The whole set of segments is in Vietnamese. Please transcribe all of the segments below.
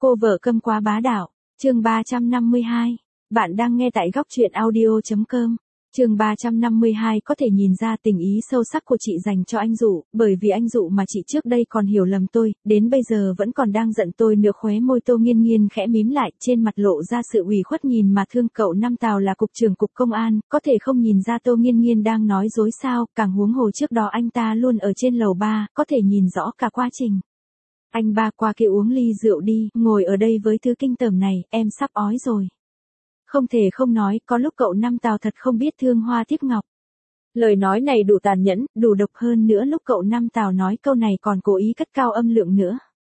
Cô vợ câm quá bá đạo, chương 352. Bạn đang nghe tại góc truyện audio.com. Chương 352 có thể nhìn ra tình ý sâu sắc của chị dành cho anh Dụ, bởi vì anh Dụ mà chị trước đây còn hiểu lầm tôi, đến bây giờ vẫn còn đang giận tôi nữa. Khóe môi Tô Nghiên Nghiên khẽ mím lại, trên mặt lộ ra sự ủy khuất nhìn mà thương. Cậu Năm Tào là cục trưởng cục công an, có thể không nhìn ra Tô Nghiên Nghiên đang nói dối sao, càng huống hồ trước đó anh ta luôn ở trên lầu 3, có thể nhìn rõ cả quá trình. Anh ba qua kia uống ly rượu đi, ngồi ở đây với thứ kinh tởm này, em sắp ói rồi. Không thể không nói, có lúc cậu Năm Tào thật không biết thương hoa tiếc ngọc. Lời nói này đủ tàn nhẫn, đủ độc, hơn nữa lúc cậu Năm Tào nói câu này còn cố ý cất cao âm lượng nữa.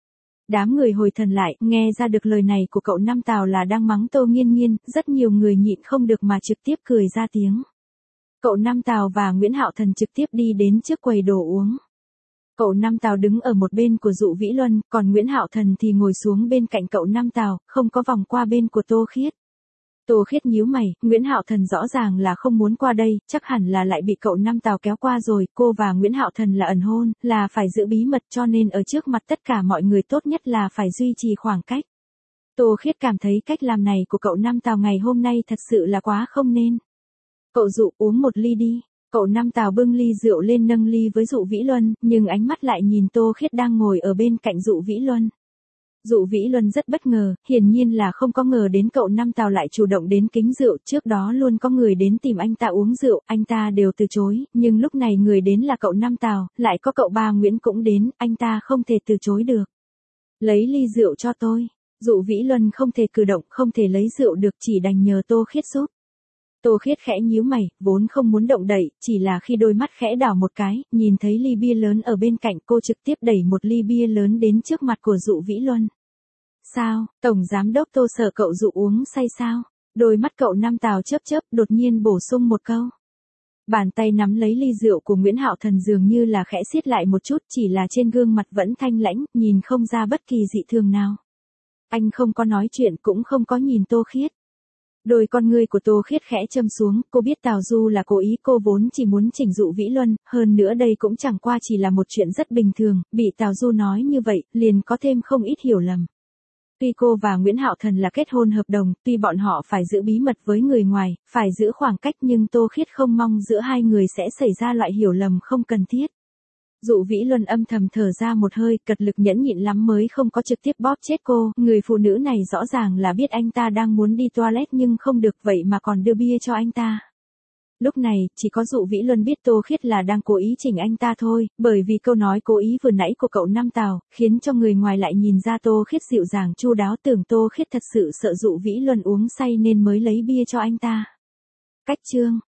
Đám người hồi thần lại, nghe ra được lời này của cậu Năm Tào là đang mắng Tô Nghiên Nghiên, rất nhiều người nhịn không được mà trực tiếp cười ra tiếng. Cậu Năm Tào và Nguyễn Hạo Thần trực tiếp đi đến trước quầy đồ uống. Cậu Năm Tào đứng ở một bên của Dụ Vĩ Luân, còn Nguyễn Hạo Thần thì ngồi xuống bên cạnh cậu Năm Tào, không có vòng qua bên của Tô Khiết. Tô Khiết nhíu mày, Nguyễn Hạo Thần rõ ràng là không muốn qua đây, chắc hẳn là lại bị cậu Năm Tào kéo qua rồi. Cô và Nguyễn Hạo Thần là ẩn hôn, là phải giữ bí mật, cho nên ở trước mặt tất cả mọi người tốt nhất là phải duy trì khoảng cách. Tô Khiết cảm thấy cách làm này của cậu Năm Tào ngày hôm nay thật sự là quá không nên. Cậu Dụ, uống một ly đi. Cậu Năm Tào bưng ly rượu lên nâng ly với Dụ Vĩ Luân, nhưng ánh mắt lại nhìn Tô Khiết đang ngồi ở bên cạnh Dụ Vĩ Luân. Dụ Vĩ Luân rất bất ngờ, hiển nhiên là không có ngờ đến cậu Năm Tào lại chủ động đến kính rượu. Trước đó luôn có người đến tìm anh ta uống rượu, anh ta đều từ chối, nhưng lúc này người đến là cậu Năm Tào, lại có cậu ba Nguyễn cũng đến, anh ta không thể từ chối được. Lấy ly rượu cho tôi. Dụ Vĩ Luân không thể cử động, không thể lấy rượu được, chỉ đành nhờ Tô Khiết giúp. Tô Khiết khẽ nhíu mày, vốn không muốn động đậy, chỉ là khi đôi mắt khẽ đảo một cái, nhìn thấy ly bia lớn ở bên cạnh, cô trực tiếp đẩy một ly bia lớn đến trước mặt của Dụ Vĩ Luân. Sao, Tổng Giám Đốc Tô sợ cậu Dụ uống say sao? Đôi mắt cậu Năm Tào chớp chớp, đột nhiên bổ sung một câu. Bàn tay nắm lấy ly rượu của Nguyễn Hạo Thần dường như là khẽ siết lại một chút, chỉ là trên gương mặt vẫn thanh lãnh, nhìn không ra bất kỳ dị thường nào. Anh không có nói chuyện, cũng không có nhìn Tô Khiết. Đôi con ngươi của Tô Khiết khẽ châm xuống, cô biết Tào Du là cố ý, cô vốn chỉ muốn chỉnh Dụ Vĩ Luân, hơn nữa đây cũng chẳng qua chỉ là một chuyện rất bình thường, bị Tào Du nói như vậy, liền có thêm không ít hiểu lầm. Tuy cô và Nguyễn Hạo Thần là kết hôn hợp đồng, tuy bọn họ phải giữ bí mật với người ngoài, phải giữ khoảng cách, nhưng Tô Khiết không mong giữa hai người sẽ xảy ra loại hiểu lầm không cần thiết. Dụ Vĩ Luân âm thầm thở ra một hơi, cật lực nhẫn nhịn lắm mới không có trực tiếp bóp chết cô. Người phụ nữ này rõ ràng là biết anh ta đang muốn đi toilet nhưng không được, vậy mà còn đưa bia cho anh ta. Lúc này, chỉ có Dụ Vĩ Luân biết Tô Khiết là đang cố ý chỉnh anh ta thôi, bởi vì câu nói cố ý vừa nãy của cậu Năm Tào, khiến cho người ngoài lại nhìn ra Tô Khiết dịu dàng chu đáo, tưởng Tô Khiết thật sự sợ Dụ Vĩ Luân uống say nên mới lấy bia cho anh ta. Cách chương.